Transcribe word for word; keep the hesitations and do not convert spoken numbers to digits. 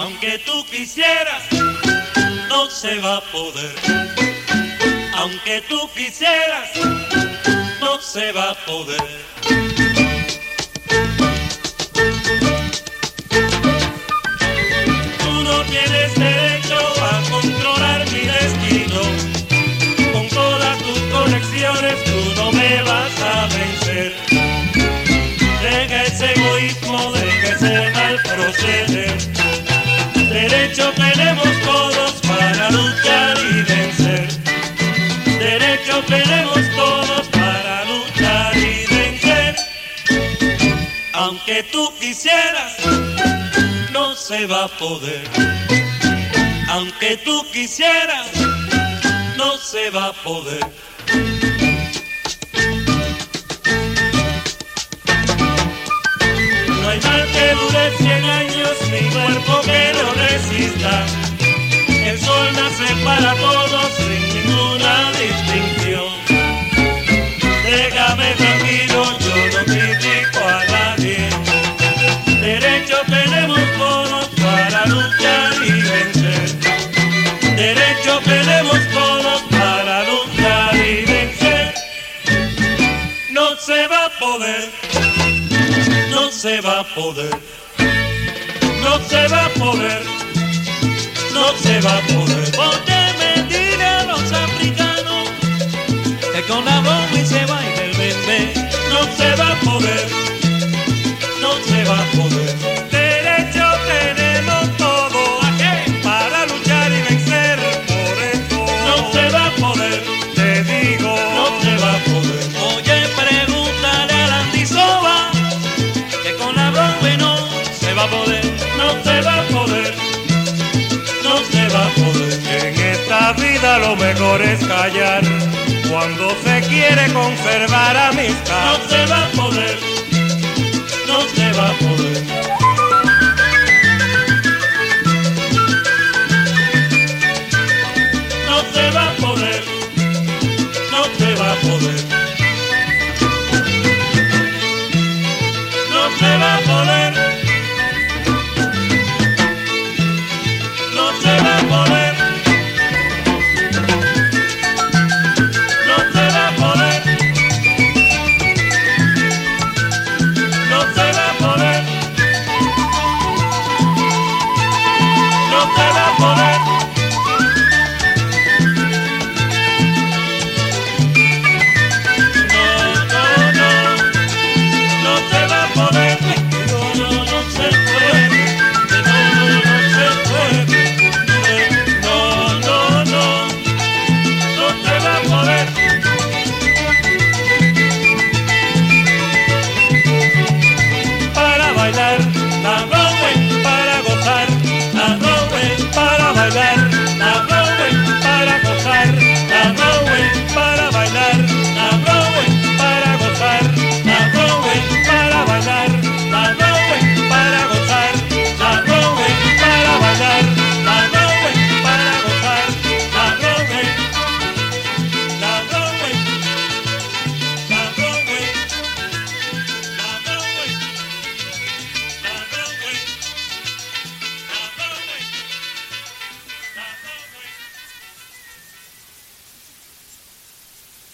Aunque tú quisieras, no se va a poder. Aunque tú quisieras, no se va a poder. Tú no tienes derecho a controlar mi destino. Con todas tus conexiones tú no me vas a vencer. Deja ese egoísmo, deja ese mal proceder. Derecho tenemos todos para luchar y vencer. Derecho tenemos todos para luchar y vencer. Aunque tú quisieras, no se va a poder. Aunque tú quisieras, no se va a poder. No hay mal que dure cien años, ni cuerpo que no resista. El sol nace para todos sin ninguna distinción. Déjame tranquilo, yo no critico a nadie. Derecho tenemos todos para luchar y vencer. Derecho tenemos todos para luchar y vencer. No se va a poder. No se va a poder, no se va a poder, no se va a poder. Porque me dile a los africanos que con la bomba y se baila el bebé. No se va a poder, no se va a poder. Derecho tenemos todo aquí para luchar y vencer. Por eso no se va a poder, te digo, no se va a poder. Oye, pregúntale a la Andisoba que con la bomba no se va a poder. No se va a poder, no se va a poder. En esta vida lo mejor es callar cuando se quiere conservar amistad. No se va a poder, no se va a poder.